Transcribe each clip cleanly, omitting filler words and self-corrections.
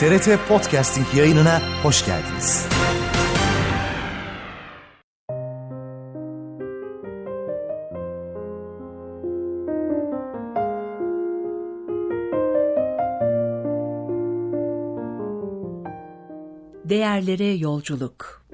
TRT Podcasting yayınına hoş geldiniz. Değerlere yolculuk.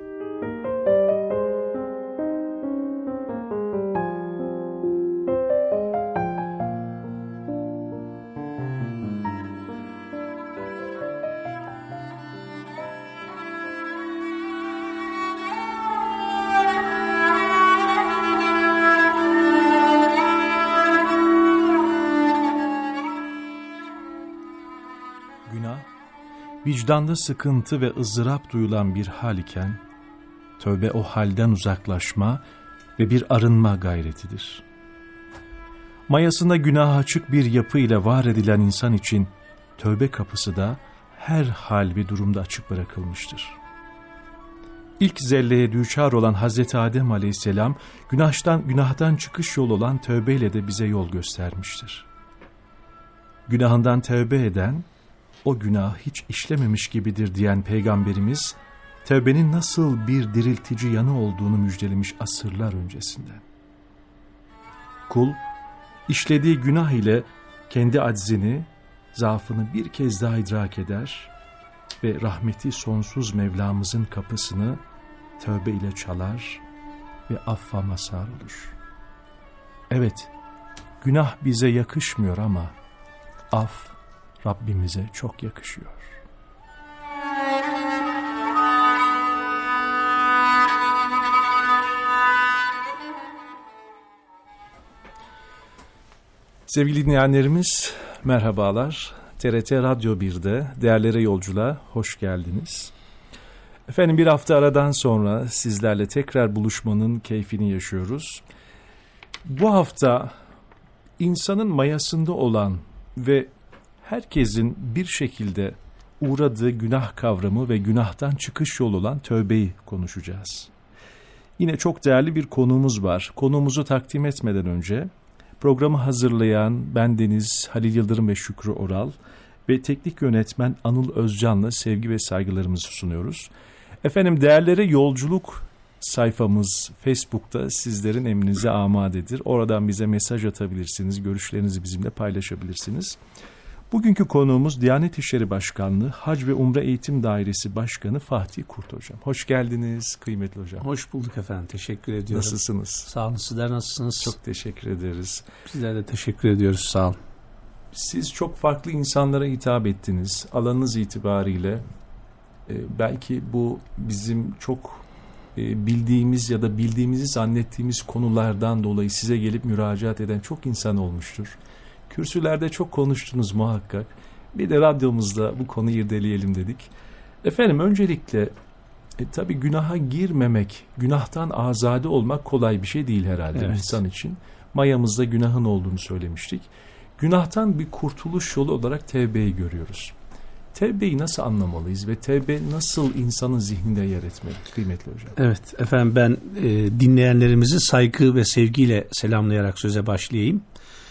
Günah, vicdanda sıkıntı ve ızdırap duyulan bir hal iken, tövbe o halden uzaklaşma ve bir arınma gayretidir. Mayasında günaha açık bir yapı ile var edilen insan için tövbe kapısı da her hal ve durumda açık bırakılmıştır. İlk zelleye düçar olan Hazreti Adem Aleyhisselam, günahtan çıkış yolu olan tövbeyle de bize yol göstermiştir. Günahından tövbe eden, o günah hiç işlememiş gibidir diyen Peygamberimiz, tövbenin nasıl bir diriltici yanı olduğunu müjdelemiş asırlar öncesinden. Kul, işlediği günah ile kendi aczini, zaafını bir kez daha idrak eder ve rahmeti sonsuz Mevlamızın kapısını tövbe ile çalar ve affa mazhar olur. Evet, günah bize yakışmıyor ama af Rabbimize çok yakışıyor. Sevgili dinleyenlerimiz, merhabalar. TRT Radyo 1'de Değerlere Yolculuğa hoş geldiniz. Efendim, bir hafta aradan sonra sizlerle tekrar buluşmanın keyfini yaşıyoruz. Bu hafta insanın mayasında olan ve herkesin bir şekilde uğradığı günah kavramı ve günahtan çıkış yolu olan tövbeyi konuşacağız. Yine çok değerli bir konuğumuz var. Konuğumuzu takdim etmeden önce programı hazırlayan bendeniz Halil Yıldırım ve Şükrü Oral ve teknik yönetmen Anıl Özcan'la sevgi ve saygılarımızı sunuyoruz. Efendim, Değerlere Yolculuk sayfamız Facebook'ta sizlerin emrinize amadedir. Oradan bize mesaj atabilirsiniz, görüşlerinizi bizimle paylaşabilirsiniz. Bugünkü konuğumuz Diyanet İşleri Başkanlığı Hac ve Umre Eğitim Dairesi Başkanı Fatih Kurt Hocam. Hoş geldiniz kıymetli hocam. Hoş bulduk efendim, teşekkür ediyorum. Nasılsınız? Sağ olun, sizler nasılsınız? Çok teşekkür ederiz. Bizler de teşekkür ediyoruz, sağ olun. Siz çok farklı insanlara hitap ettiniz. Alanınız itibariyle belki bu bizim çok bildiğimiz ya da bildiğimizi zannettiğimiz konulardan dolayı size gelip müracaat eden çok insan olmuştur. Kürsülerde çok konuştunuz muhakkak. Bir de radyomuzda bu konuyu irdeleyelim dedik. Efendim, öncelikle tabii günaha girmemek, günahtan azade olmak kolay bir şey değil herhalde insan için. Mayamızda günahın olduğunu söylemiştik. Günahtan bir kurtuluş yolu olarak tevbeyi görüyoruz. Tevbeyi nasıl anlamalıyız ve tevbe nasıl insanın zihninde yer etmeli kıymetli hocam? Evet efendim, ben dinleyenlerimizi saygı ve sevgiyle selamlayarak söze başlayayım.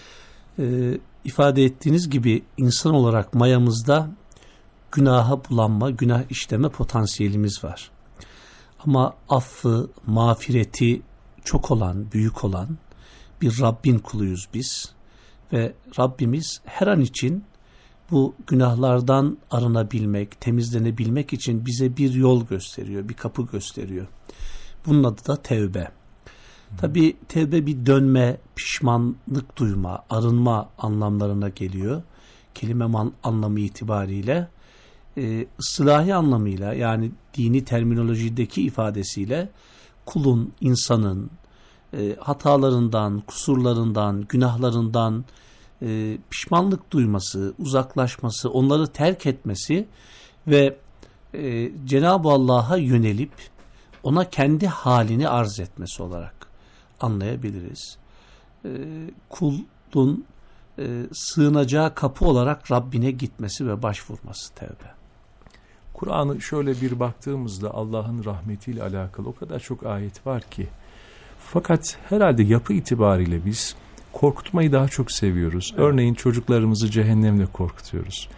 İfade ettiğiniz gibi insan olarak mayamızda günaha bulanma, günah işleme potansiyelimiz var. Ama affı, mağfireti çok olan, büyük olan bir Rabbin kuluyuz biz. Ve Rabbimiz her an için bu günahlardan arınabilmek, temizlenebilmek için bize bir yol gösteriyor, bir kapı gösteriyor. Bunun adı da tevbe. Tabii tevbe bir dönme, pişmanlık duyma, arınma anlamlarına geliyor. Kelime anlamı itibariyle, ıslahi anlamıyla, yani dini terminolojideki ifadesiyle kulun, insanın hatalarından, kusurlarından, günahlarından pişmanlık duyması, uzaklaşması, onları terk etmesi ve Cenab-ı Allah'a yönelip ona kendi halini arz etmesi olarak anlayabiliriz. Kulun sığınacağı kapı olarak Rabbine gitmesi ve başvurması tevbe. Kur'an'ı şöyle bir baktığımızda Allah'ın rahmetiyle alakalı o kadar çok ayet var ki, fakat herhalde yapı itibariyle biz korkutmayı daha çok seviyoruz. Evet. Örneğin çocuklarımızı cehennemle korkutuyoruz.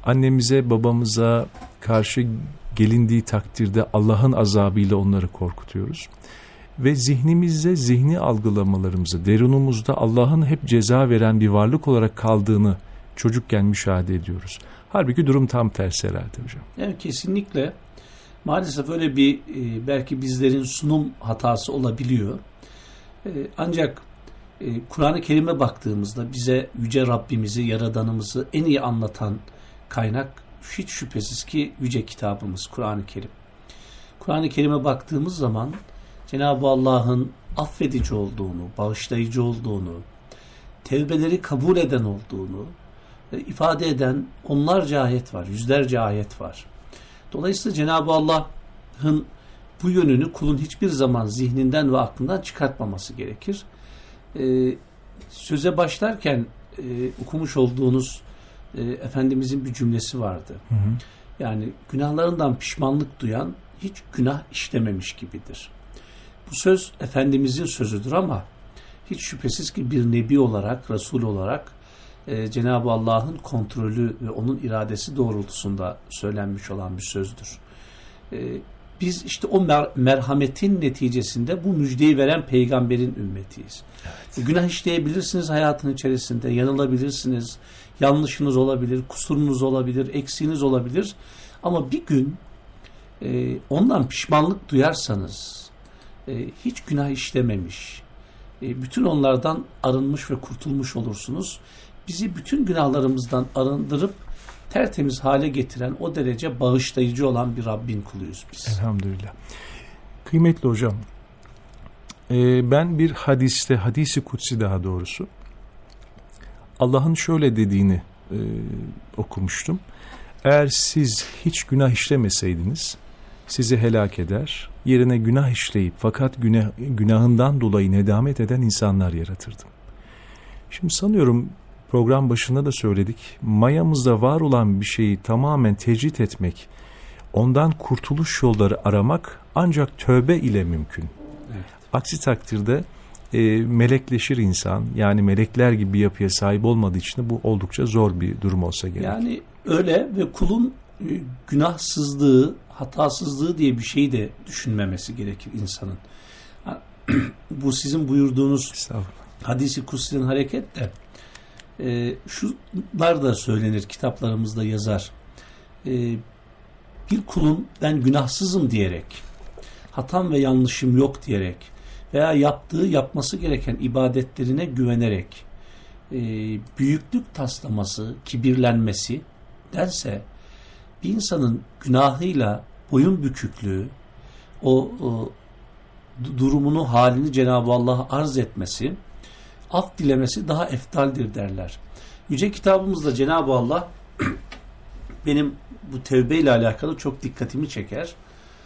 annemize, babamıza karşı gelindiği takdirde Allah'ın azabıyla onları korkutuyoruz. Ve zihnimizde, zihni algılamalarımızı, derunumuzda Allah'ın hep ceza veren bir varlık olarak kaldığını çocukken müşahede ediyoruz. Halbuki durum tam tersi herhalde hocam. Evet, kesinlikle. Maalesef öyle bir belki bizlerin sunum hatası olabiliyor. Ancak Kur'an-ı Kerim'e baktığımızda bize Yüce Rabbimizi, Yaradanımızı en iyi anlatan kaynak hiç şüphesiz ki Yüce Kitabımız Kur'an-ı Kerim. Kur'an-ı Kerim'e baktığımız zaman Cenab-ı Allah'ın affedici olduğunu, bağışlayıcı olduğunu, tevbeleri kabul eden olduğunu ifade eden onlarca ayet var, yüzlerce ayet var. Dolayısıyla Cenab-ı Allah'ın bu yönünü kulun hiçbir zaman zihninden ve aklından çıkartmaması gerekir. Söze başlarken okumuş olduğunuz Efendimizin bir cümlesi vardı. Hı hı. Yani günahlarından pişmanlık duyan hiç günah işlememiş gibidir. Bu söz Efendimizin sözüdür ama hiç şüphesiz ki bir nebi olarak, Resul olarak Cenab-ı Allah'ın kontrolü ve onun iradesi doğrultusunda söylenmiş olan bir sözdür. Biz işte o merhametin neticesinde bu müjdeyi veren peygamberin ümmetiyiz. Evet. Günah işleyebilirsiniz hayatın içerisinde, yanılabilirsiniz, yanlışınız olabilir, kusurunuz olabilir, eksiğiniz olabilir. Ama bir gün ondan pişmanlık duyarsanız, hiç günah işlememiş, bütün onlardan arınmış ve kurtulmuş olursunuz. Bizi bütün günahlarımızdan arındırıp tertemiz hale getiren, o derece bağışlayıcı olan bir Rabbin kuluyuz biz. Elhamdülillah. Kıymetli hocam, ben bir hadiste, hadisi kutsi daha doğrusu, Allah'ın şöyle dediğini okumuştum. Eğer siz hiç günah işlemeseydiniz, sizi helak eder, yerine günah işleyip fakat günahından dolayı nedamet eden insanlar yaratırdım. Şimdi sanıyorum program başında da söyledik, mayamızda var olan bir şeyi tamamen tecrit etmek, ondan kurtuluş yolları aramak ancak tövbe ile mümkün. Evet. Aksi takdirde melekleşir insan, yani melekler gibi bir yapıya sahip olmadığı için de bu oldukça zor bir durum olsa gerek. Yani öyle ve kulun günahsızlığı, hatasızlığı diye bir şeyi de düşünmemesi gerekir insanın. Bu sizin buyurduğunuz hadisi kutsi'den hareketle şunlar da söylenir, kitaplarımızda yazar. Bir kulun ben günahsızım diyerek, hatam ve yanlışım yok diyerek veya yapması gereken ibadetlerine güvenerek büyüklük taslaması, kibirlenmesi derse, bir insanın günahıyla boyun büküklüğü, o durumunu, halini Cenab-ı Allah'a arz etmesi, af dilemesi daha eftaldir derler. Yüce kitabımızda Cenab-ı Allah benim bu tevbe ile alakalı çok dikkatimi çeker.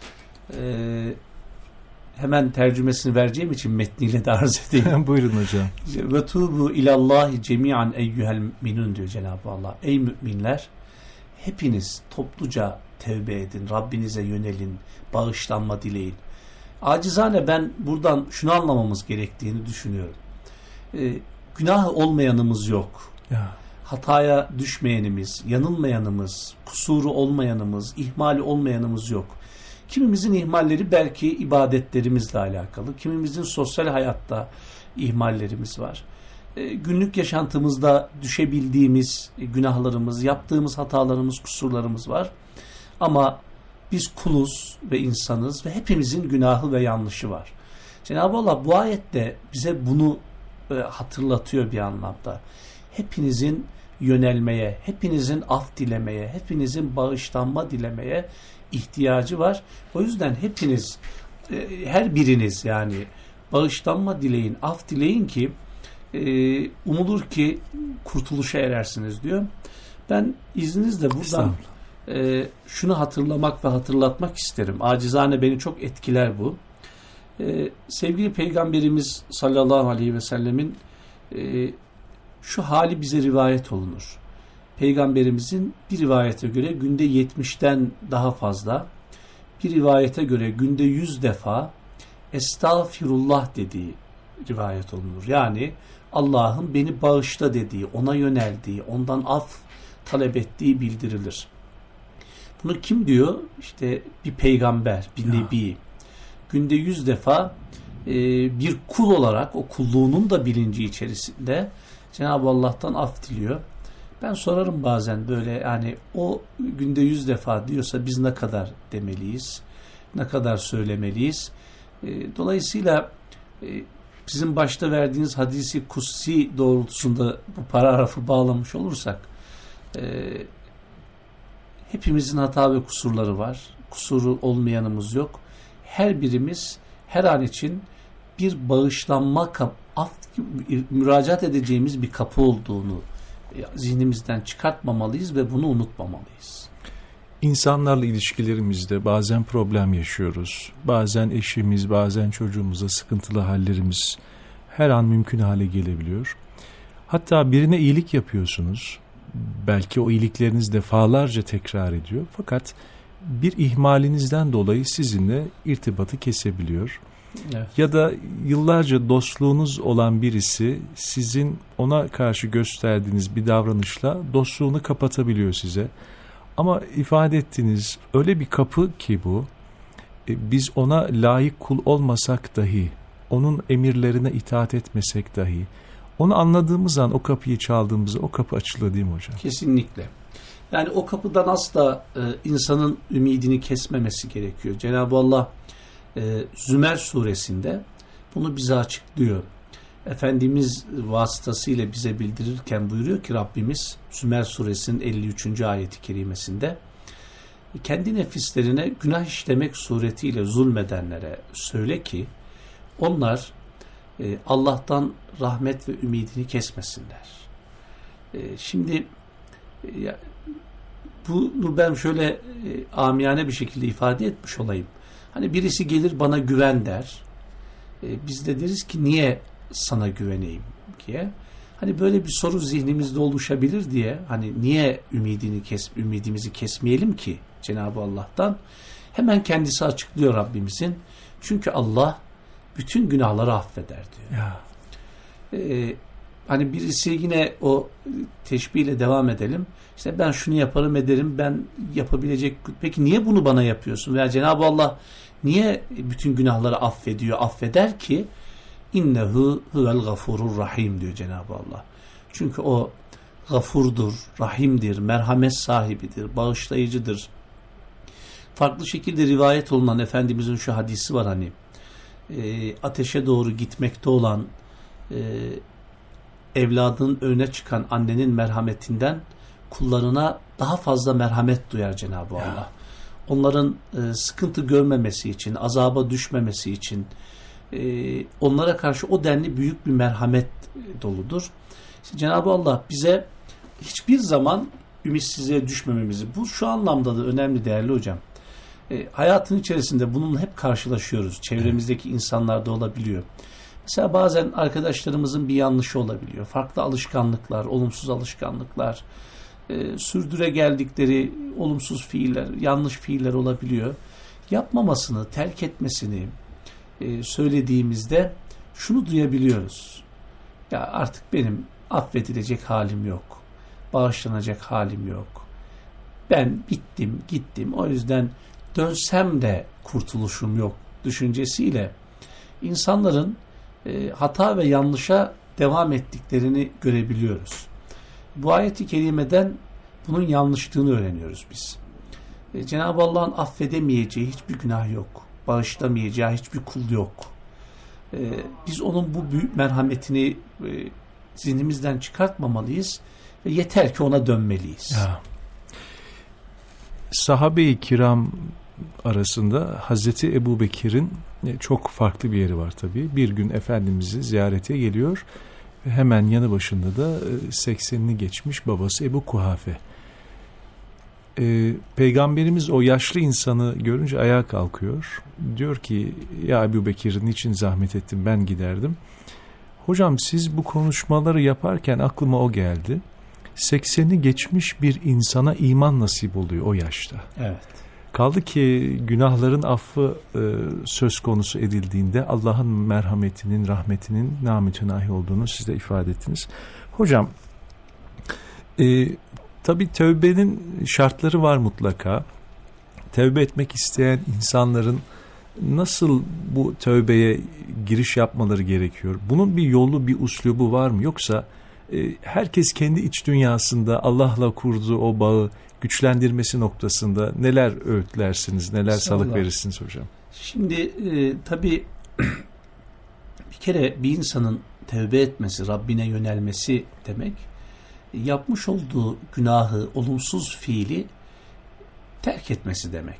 Hemen tercümesini vereceğim için metniyle de arz edeyim. Buyurun hocam. Ve tubu ilallahi cemi'an eyyuhel minun diyor Cenab-ı Allah. Ey müminler, hepiniz topluca tevbe edin, Rabbinize yönelin, bağışlanma dileyin. Acizane ben buradan şunu anlamamız gerektiğini düşünüyorum. Günah olmayanımız yok. Ya. Hataya düşmeyenimiz, yanılmayanımız, kusuru olmayanımız, ihmali olmayanımız yok. Kimimizin ihmalleri belki ibadetlerimizle alakalı, kimimizin sosyal hayatta ihmallerimiz var. Günlük yaşantımızda düşebildiğimiz günahlarımız, yaptığımız hatalarımız, kusurlarımız var. Ama biz kuluz ve insanız ve hepimizin günahı ve yanlışı var. Cenab-ı Allah bu ayette bize bunu hatırlatıyor bir anlamda. Hepinizin yönelmeye, hepinizin af dilemeye, hepinizin bağışlanma dilemeye ihtiyacı var. O yüzden hepiniz, her biriniz yani bağışlanma dileyin, af dileyin ki umulur ki kurtuluşa erersiniz diyor. Ben izninizle buradan şunu hatırlamak ve hatırlatmak isterim. Acizane beni çok etkiler bu. Sevgili Peygamberimiz sallallahu aleyhi ve sellemin şu hali bize rivayet olunur. Peygamberimizin bir rivayete göre günde 70'ten daha fazla, bir rivayete göre günde 100 defa estağfirullah dediği rivayet olunur. Yani Allah'ın beni bağışla dediği, ona yöneldiği, ondan af talep ettiği bildirilir. Bunu kim diyor? İşte bir peygamber, bir nebi. Günde 100 defa bir kul olarak o kulluğunun da bilinci içerisinde Cenab-ı Allah'tan af diliyor. Ben sorarım bazen böyle, yani o günde 100 defa diyorsa biz ne kadar demeliyiz? Ne kadar söylemeliyiz? Dolayısıyla sizin başta verdiğiniz hadisi kutsi doğrultusunda bu paragrafı bağlamış olursak hepimizin hata ve kusurları var. Kusuru olmayanımız yok. Her birimiz her an için bir bağışlanma müracaat edeceğimiz bir kapı olduğunu zihnimizden çıkartmamalıyız ve bunu unutmamalıyız. İnsanlarla ilişkilerimizde bazen problem yaşıyoruz. Bazen eşimiz, bazen çocuğumuzla sıkıntılı hallerimiz her an mümkün hale gelebiliyor. Hatta birine iyilik yapıyorsunuz. Belki o iyilikleriniz defalarca tekrar ediyor. Fakat bir ihmalinizden dolayı sizinle irtibatı kesebiliyor. Evet. Ya da yıllarca dostluğunuz olan birisi sizin ona karşı gösterdiğiniz bir davranışla dostluğunu kapatabiliyor size. Ama ifade ettiğiniz öyle bir kapı ki bu, biz ona layık kul olmasak dahi, onun emirlerine itaat etmesek dahi, onu anladığımız an o kapıyı çaldığımızda o kapı açılıyor değil mi hocam? Kesinlikle. Yani o kapıdan asla insanın ümidini kesmemesi gerekiyor. Cenab-ı Allah Zümer suresinde bunu bize açıklıyor. Efendimiz vasıtasıyla bize bildirirken buyuruyor ki Rabbimiz Zümer suresinin 53. ayeti kerimesinde kendi nefislerine günah işlemek suretiyle zulmedenlere söyle ki onlar Allah'tan rahmet ve ümidini kesmesinler. Şimdi bunu ben şöyle amiyane bir şekilde ifade etmiş olayım. Hani birisi gelir bana güven der. Biz de deriz ki niye sana güveneyim diye. Hani böyle bir soru zihnimizde oluşabilir diye, hani niye ümidimizi kesmeyelim ki Cenab-ı Allah'tan? Hemen kendisi açıklıyor Rabbimizin. Çünkü Allah bütün günahları affeder diyor. Ya. Hani birisi yine o teşbihle devam edelim. İşte ben şunu yaparım ederim, ben yapabilecek. Peki niye bunu bana yapıyorsun? Veya Cenab-ı Allah niye bütün günahları affediyor? Affeder ki innehu huvel gafurur rahim diyor Cenab-ı Allah. Çünkü o gafurdur, rahimdir, merhamet sahibidir, bağışlayıcıdır. Farklı şekilde rivayet olunan Efendimizin şu hadisi var hani ateşe doğru gitmekte olan evladının önüne çıkan annenin merhametinden kullarına daha fazla merhamet duyar Cenab-ı Allah. Onların sıkıntı görmemesi için, azaba düşmemesi için onlara karşı o denli büyük bir merhamet doludur. İşte Cenab-ı Allah bize hiçbir zaman ümitsizliğe düşmememizi, bu şu anlamda da önemli değerli hocam. Hayatın içerisinde bununla hep karşılaşıyoruz. Çevremizdeki insanlarda olabiliyor. Mesela bazen arkadaşlarımızın bir yanlışı olabiliyor. Farklı alışkanlıklar, olumsuz alışkanlıklar, sürdüre geldikleri olumsuz fiiller, yanlış fiiller olabiliyor. Yapmamasını, terk etmesini söylediğimizde şunu duyabiliyoruz. Ya artık benim affedilecek halim yok. Bağışlanacak halim yok. Ben bittim, gittim. O yüzden dönsem de kurtuluşum yok düşüncesiyle insanların hata ve yanlışa devam ettiklerini görebiliyoruz. Bu ayet-i kerimeden bunun yanlışlığını öğreniyoruz biz. Cenab-ı Allah'ın affedemeyeceği hiçbir günah yok. Bağışlamayacağı hiçbir kul yok. Biz onun bu büyük merhametini zihnimizden çıkartmamalıyız ve yeter ki ona dönmeliyiz. Ya. Sahabe-i kiram arasında Hazreti Ebu Bekir'in çok farklı bir yeri var tabii. Bir gün Efendimiz'i ziyarete geliyor ve hemen yanı başında da 80'ini geçmiş babası Ebu Kuhafe. Peygamberimiz o yaşlı insanı görünce ayağa kalkıyor. Diyor ki ya Ebu Bekir niçin zahmet ettim, ben giderdim. Hocam siz bu konuşmaları yaparken aklıma o geldi. 80'i geçmiş bir insana iman nasip oluyor o yaşta. Evet. Kaldı ki günahların affı söz konusu edildiğinde Allah'ın merhametinin, rahmetinin namütenahi olduğunu siz de ifade ettiniz. Hocam, Tabii tövbenin şartları var mutlaka. Tövbe etmek isteyen insanların nasıl bu tövbeye giriş yapmaları gerekiyor? Bunun bir yolu, bir uslubu var mı? Yoksa herkes kendi iç dünyasında Allah'la kurduğu o bağı güçlendirmesi noktasında neler öğütlersiniz, neler salık verirsiniz hocam? Şimdi tabii bir kere bir insanın tövbe etmesi, Rabbine yönelmesi demek, yapmış olduğu günahı, olumsuz fiili terk etmesi demek.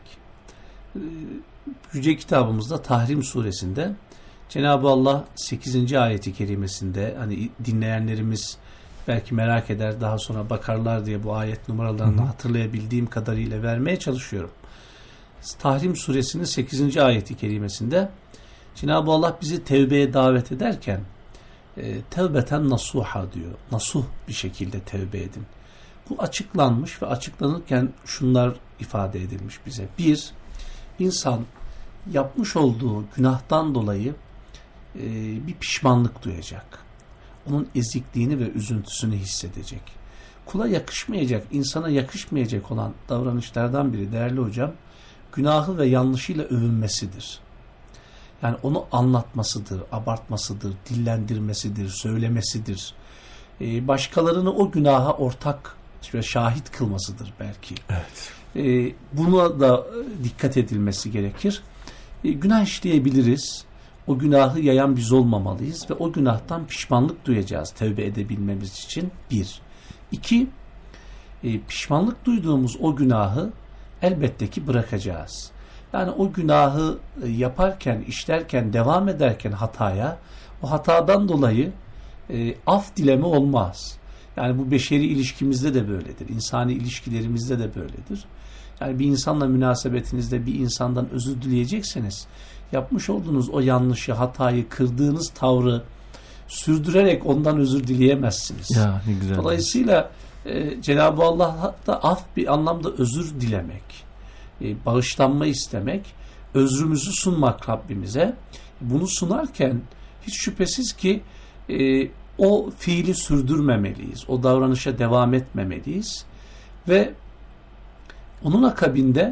Yüce kitabımızda Tahrim suresinde Cenab-ı Allah 8. ayeti kerimesinde, hani dinleyenlerimiz belki merak eder, daha sonra bakarlar diye bu ayet numaralarını hatırlayabildiğim kadarıyla vermeye çalışıyorum. Tahrim suresinin 8. ayeti kerimesinde Cenab-ı Allah bizi tevbeye davet ederken tevbeten nasuha diyor. Nasuh bir şekilde tevbe edin. Bu açıklanmış ve açıklanırken şunlar ifade edilmiş bize. Bir, insan yapmış olduğu günahtan dolayı bir pişmanlık duyacak. Onun ezikliğini ve üzüntüsünü hissedecek. Kula yakışmayacak, insana yakışmayacak olan davranışlardan biri değerli hocam, günahı ve yanlışıyla övünmesidir. Yani onu anlatmasıdır, abartmasıdır, dillendirmesidir, söylemesidir. Başkalarını o günaha ortak ve şahit kılmasıdır belki. Evet. Buna da dikkat edilmesi gerekir. Günah işleyebiliriz. O günahı yayan biz olmamalıyız ve o günahtan pişmanlık duyacağız tevbe edebilmemiz için. Bir. İki, pişmanlık duyduğumuz o günahı elbette ki bırakacağız. Yani o günahı yaparken, işlerken, devam ederken hataya, o hatadan dolayı af dileme olmaz. Yani bu beşeri ilişkimizde de böyledir. İnsani ilişkilerimizde de böyledir. Yani bir insanla münasebetinizde bir insandan özür dileyecekseniz, yapmış olduğunuz o yanlışı, hatayı, kırdığınız tavrı sürdürerek ondan özür dileyemezsiniz. Ya, ne güzel. Dolayısıyla Cenab-ı Allah da af bir anlamda özür dilemek, bağışlanma istemek, özrümüzü sunmak Rabbimize. Bunu sunarken hiç şüphesiz ki o fiili sürdürmemeliyiz, o davranışa devam etmemeliyiz ve onun akabinde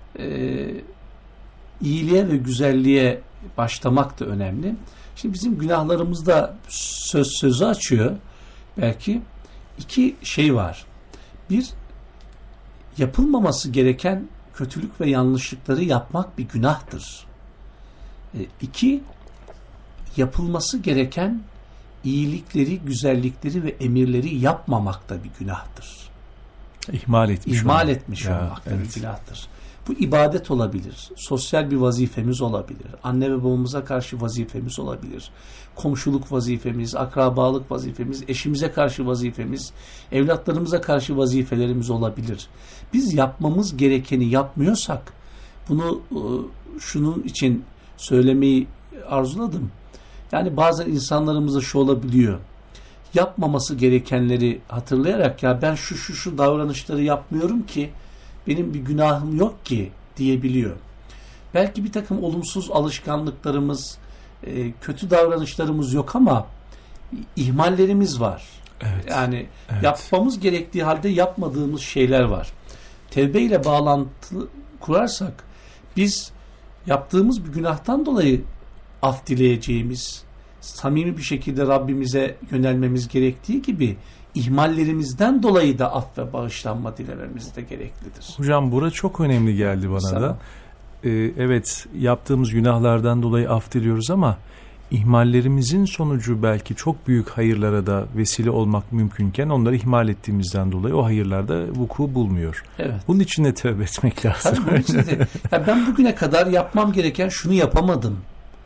iyiliğe ve güzelliğe başlamak da önemli. Şimdi bizim günahlarımızda sözü açıyor. Belki iki şey var. Bir, yapılmaması gereken kötülük ve yanlışlıkları yapmak bir günahtır. İki, yapılması gereken iyilikleri, güzellikleri ve emirleri yapmamak da bir günahtır. İhmal etmiş olmak da bir günahtır. Bu ibadet olabilir, sosyal bir vazifemiz olabilir, anne ve babamıza karşı vazifemiz olabilir, komşuluk vazifemiz, akrabalık vazifemiz, eşimize karşı vazifemiz, evlatlarımıza karşı vazifelerimiz olabilir. Biz yapmamız gerekeni yapmıyorsak, bunu şunun için söylemeyi arzuladım. Yani bazen insanlarımızda şu olabiliyor, yapmaması gerekenleri hatırlayarak ya ben şu davranışları yapmıyorum ki, benim bir günahım yok ki diyebiliyor. Belki bir takım olumsuz alışkanlıklarımız, kötü davranışlarımız yok ama ihmallerimiz var. Evet. Yani yapmamız gerektiği halde yapmadığımız şeyler var. Tevbe ile bağlantı kurarsak biz yaptığımız bir günahtan dolayı af dileyeceğimiz, samimi bir şekilde Rabbimize yönelmemiz gerektiği gibi ihmallerimizden dolayı da af ve bağışlanma dilememiz de gereklidir. Hocam bura çok önemli geldi bana da. Evet, yaptığımız günahlardan dolayı af diliyoruz ama ihmallerimizin sonucu belki çok büyük hayırlara da vesile olmak mümkünken onları ihmal ettiğimizden dolayı o hayırlarda vuku bulmuyor. Evet. Bunun için de tövbe etmek lazım. Tabii bunun için de, ben bugüne kadar yapmam gereken şunu yapamadım.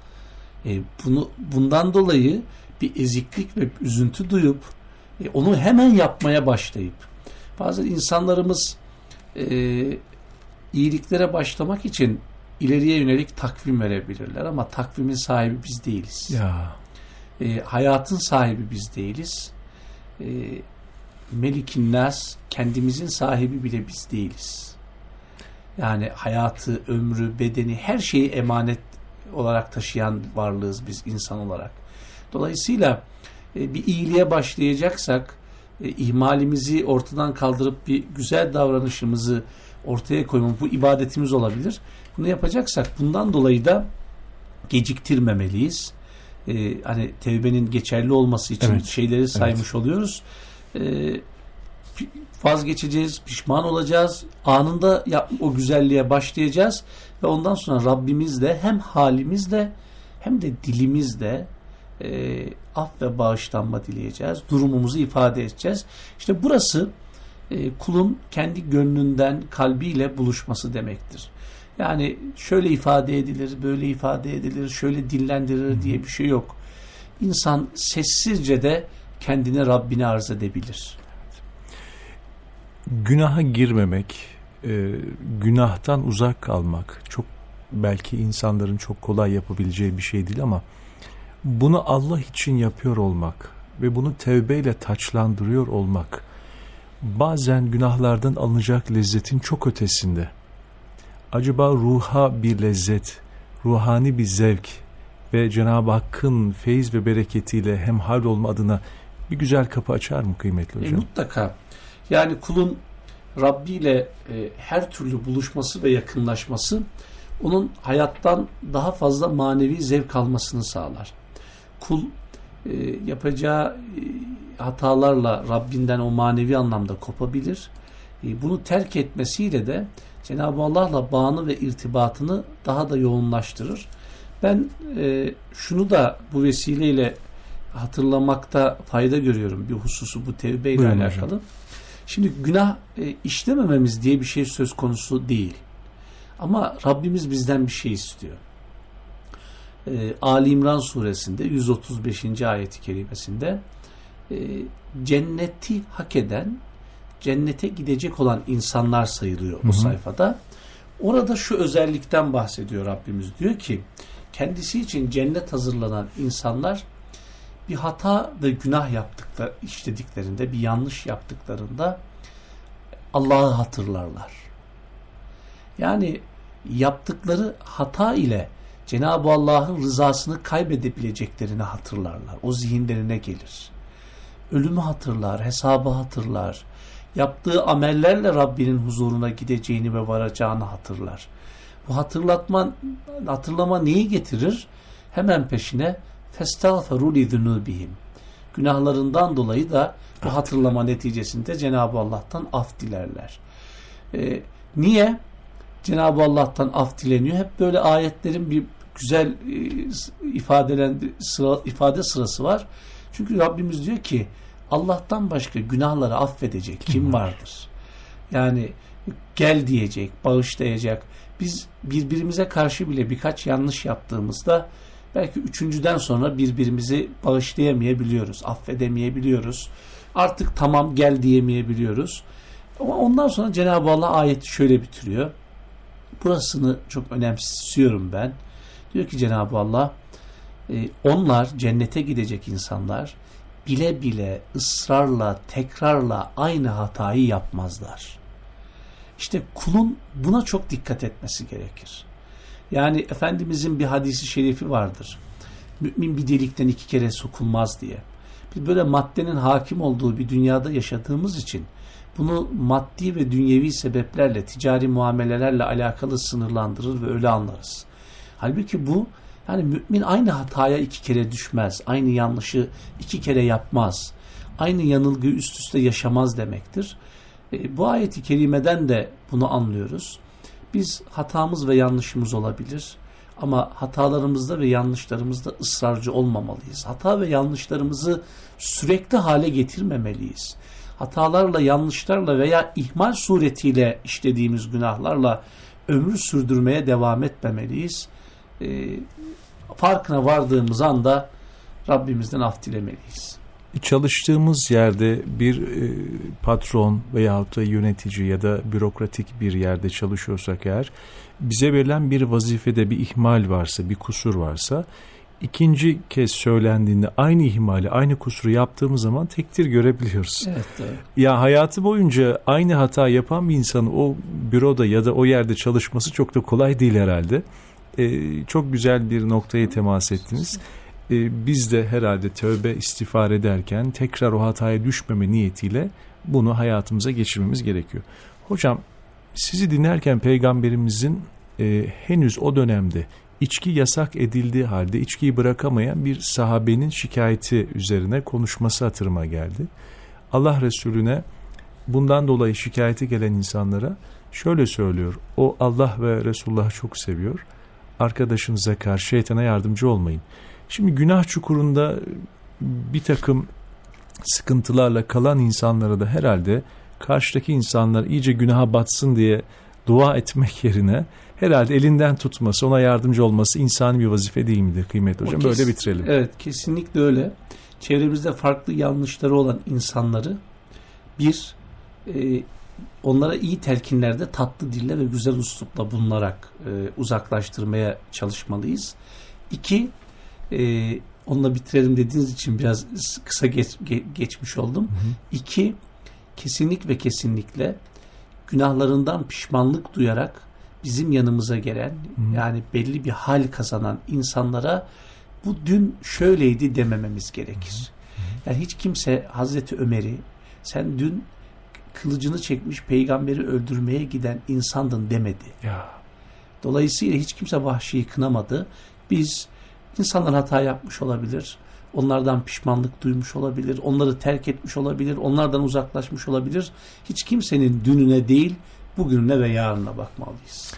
Bundan dolayı bir eziklik ve üzüntü duyup onu hemen yapmaya başlayıp bazı insanlarımız iyiliklere başlamak için ileriye yönelik takvim verebilirler ama takvimin sahibi biz değiliz. Ya. Hayatın sahibi biz değiliz. Melikin nas, kendimizin sahibi bile biz değiliz. Yani hayatı, ömrü, bedeni, her şeyi emanet olarak taşıyan varlığız biz insan olarak. Dolayısıyla bir iyiliğe başlayacaksak ihmalimizi ortadan kaldırıp bir güzel davranışımızı ortaya koymamız, bu ibadetimiz olabilir. Bunu yapacaksak bundan dolayı da geciktirmemeliyiz. Hani tevbenin geçerli olması için şeyleri saymış oluyoruz. Vazgeçeceğiz, pişman olacağız. Anında o güzelliğe başlayacağız ve ondan sonra Rabbimizle hem halimizle hem de dilimizle af ve bağışlanma dileyeceğiz. Durumumuzu ifade edeceğiz. İşte burası kulun kendi gönlünden, kalbiyle buluşması demektir. Yani şöyle ifade edilir, böyle ifade edilir, şöyle dillendirilir diye bir şey yok. İnsan sessizce de kendine Rabbini arz edebilir. Günaha girmemek, günahtan uzak kalmak çok belki insanların çok kolay yapabileceği bir şey değil ama bunu Allah için yapıyor olmak ve bunu tevbeyle taçlandırıyor olmak bazen günahlardan alınacak lezzetin çok ötesinde. Acaba ruha bir lezzet, ruhani bir zevk ve Cenab-ı Hakk'ın feyiz ve bereketiyle hemhal olma adına bir güzel kapı açar mı kıymetli hocam? Mutlaka. Yani kulun Rabbi ile her türlü buluşması ve yakınlaşması onun hayattan daha fazla manevi zevk almasını sağlar. Kul yapacağı hatalarla Rabbinden o manevi anlamda kopabilir. Bunu terk etmesiyle de Cenab-ı Allah'la bağını ve irtibatını daha da yoğunlaştırır. Ben şunu da bu vesileyle hatırlamakta fayda görüyorum, bir hususu bu tevbe ile alakalı. Hocam. Şimdi günah işlemememiz diye bir şey söz konusu değil. Ama Rabbimiz bizden bir şey istiyor. Ali İmran suresinde 135. ayeti kerimesinde cenneti hak eden, cennete gidecek olan insanlar sayılıyor o sayfada. Orada şu özellikten bahsediyor Rabbimiz. Diyor ki kendisi için cennet hazırlanan insanlar bir hata ve günah işlediklerinde, bir yanlış yaptıklarında Allah'ı hatırlarlar. Yani yaptıkları hata ile Cenab-ı Allah'ın rızasını kaybedebileceklerini hatırlarlar. O zihinlerine gelir. Ölümü hatırlar, hesabı hatırlar. Yaptığı amellerle Rabbinin huzuruna gideceğini ve varacağını hatırlar. Bu hatırlama neyi getirir? Hemen peşine فَاسْتَغْفَرُوا لِذُنُوبِهِمْ günahlarından dolayı da bu hatırlama neticesinde Cenab-ı Allah'tan af dilerler. Niye Cenab-ı Allah'tan af dileniyor? Hep böyle ayetlerin bir güzel ifade sırası var. Çünkü Rabbimiz diyor ki Allah'tan başka günahları affedecek kim vardır? Yani gel diyecek, bağışlayacak. Biz birbirimize karşı bile birkaç yanlış yaptığımızda belki üçüncüden sonra birbirimizi bağışlayamayabiliyoruz, affedemeyebiliyoruz. Artık tamam gel diyemeyebiliyoruz. Ama ondan sonra Cenab-ı Allah ayeti şöyle bitiriyor. Burasını çok önemsiyorum ben. Diyor ki Cenab-ı Allah, onlar cennete gidecek insanlar bile bile ısrarla, tekrarla aynı hatayı yapmazlar. İşte kulun buna çok dikkat etmesi gerekir. Yani Efendimizin bir hadisi şerifi vardır. Mümin bir delikten 2 kere sokulmaz diye. Biz böyle maddenin hakim olduğu bir dünyada yaşadığımız için bunu maddi ve dünyevi sebeplerle, ticari muamelelerle alakalı sınırlandırır ve öyle anlarız. Halbuki bu, yani mümin aynı hataya 2 kere düşmez. Aynı yanlışı 2 kere yapmaz. Aynı yanılgıyı üst üste yaşamaz demektir. Bu ayeti kerimeden de bunu anlıyoruz. Biz hatamız ve yanlışımız olabilir ama hatalarımızda ve yanlışlarımızda ısrarcı olmamalıyız. Hata ve yanlışlarımızı sürekli hale getirmemeliyiz. Hatalarla, yanlışlarla veya ihmal suretiyle işlediğimiz günahlarla ömrü sürdürmeye devam etmemeliyiz. Farkına vardığımız anda Rabbimizden af dilemeliyiz. Çalıştığımız yerde bir patron veyahut da yönetici ya da bürokratik bir yerde çalışıyorsak eğer, bize verilen bir vazifede bir ihmal varsa, bir kusur varsa, ikinci kez söylendiğinde aynı ihmali, aynı kusuru yaptığımız zaman tektir görebiliyoruz. Evet. Ya hayatı boyunca aynı hata yapan bir insanın o büroda ya da o yerde çalışması çok da kolay değil herhalde. Çok güzel bir noktaya temas ettiniz. biz de herhalde tövbe istiğfar ederken tekrar o hataya düşmeme niyetiyle bunu hayatımıza geçirmemiz gerekiyor. Hocam, sizi dinlerken Peygamberimizin henüz o dönemde içki yasak edildiği halde içkiyi bırakamayan bir sahabenin şikayeti üzerine konuşması hatırıma geldi. Allah Resulüne bundan dolayı şikayeti gelen insanlara şöyle söylüyor: o Allah ve Resulullah'ı çok seviyor. Arkadaşınıza karşı şeytana yardımcı olmayın. Şimdi günah çukurunda bir takım sıkıntılarla kalan insanlara da herhalde karşıdaki insanlar iyice günaha batsın diye dua etmek yerine herhalde elinden tutması, ona yardımcı olması insani bir vazife değil midir kıymetli hocam? Böyle bitirelim. Evet, kesinlikle öyle. Çevremizde farklı yanlışları olan insanları onlara iyi telkinlerde tatlı dille ve güzel üslupla bulunarak uzaklaştırmaya çalışmalıyız. 2, onunla bitirelim dediğiniz için biraz kısa geçmiş oldum. 2, kesinlikle günahlarından pişmanlık duyarak bizim yanımıza gelen, yani belli bir hal kazanan insanlara bu dün şöyleydi demememiz gerekir. Yani hiç kimse Hazreti Ömer'i sen dün kılıcını çekmiş peygamberi öldürmeye giden insandın demedi. Ya. Dolayısıyla hiç kimse Vahşi'yi kınamadı. Biz, insanlar hata yapmış olabilir, onlardan pişmanlık duymuş olabilir, onları terk etmiş olabilir, onlardan uzaklaşmış olabilir. Hiç kimsenin dününe değil, bugününe ve yarına bakmalıyız.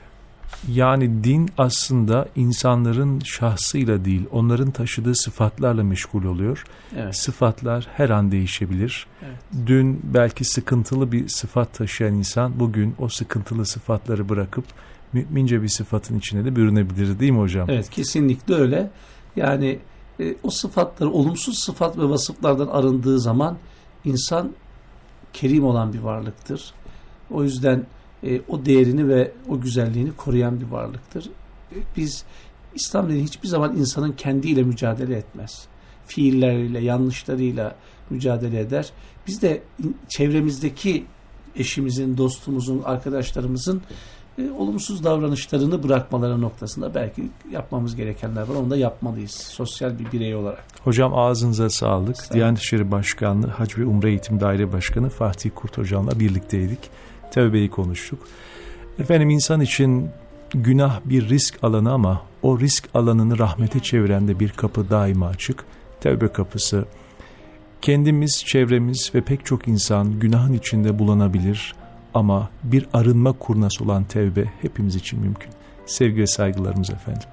Yani din aslında insanların şahsıyla değil, onların taşıdığı sıfatlarla meşgul oluyor. Evet. Sıfatlar her an değişebilir. Evet. Dün belki sıkıntılı bir sıfat taşıyan insan bugün o sıkıntılı sıfatları bırakıp mümince bir sıfatın içine de bürünebilir, değil mi hocam? Evet, kesinlikle öyle. Yani o sıfatları, olumsuz sıfat ve vasıflardan arındığı zaman insan kerim olan bir varlıktır. O yüzden o değerini ve o güzelliğini koruyan bir varlıktır. Biz, İslam dini hiçbir zaman insanın kendiyle mücadele etmez. Fiilleriyle, yanlışlarıyla mücadele eder. Biz de çevremizdeki eşimizin, dostumuzun, arkadaşlarımızın olumsuz davranışlarını bırakmaları noktasında belki yapmamız gerekenler var. Onu da yapmalıyız sosyal bir birey olarak. Hocam ağzınıza sağlık. Diyanet İşleri Başkanlığı Hac ve Umre Eğitim Daire Başkanı Fatih Kurt Hocam'la birlikteydik. Tevbeyi konuştuk. Efendim, insan için günah bir risk alanı ama o risk alanını rahmete çeviren de bir kapı daima açık. Tevbe kapısı. Kendimiz, çevremiz ve pek çok insan günahın içinde bulunabilir ama bir arınma kurnası olan tevbe hepimiz için mümkün. Sevgi ve saygılarımız efendim.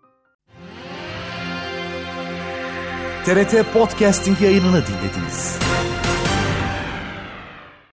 TRT Podcasting yayınını dinlediniz.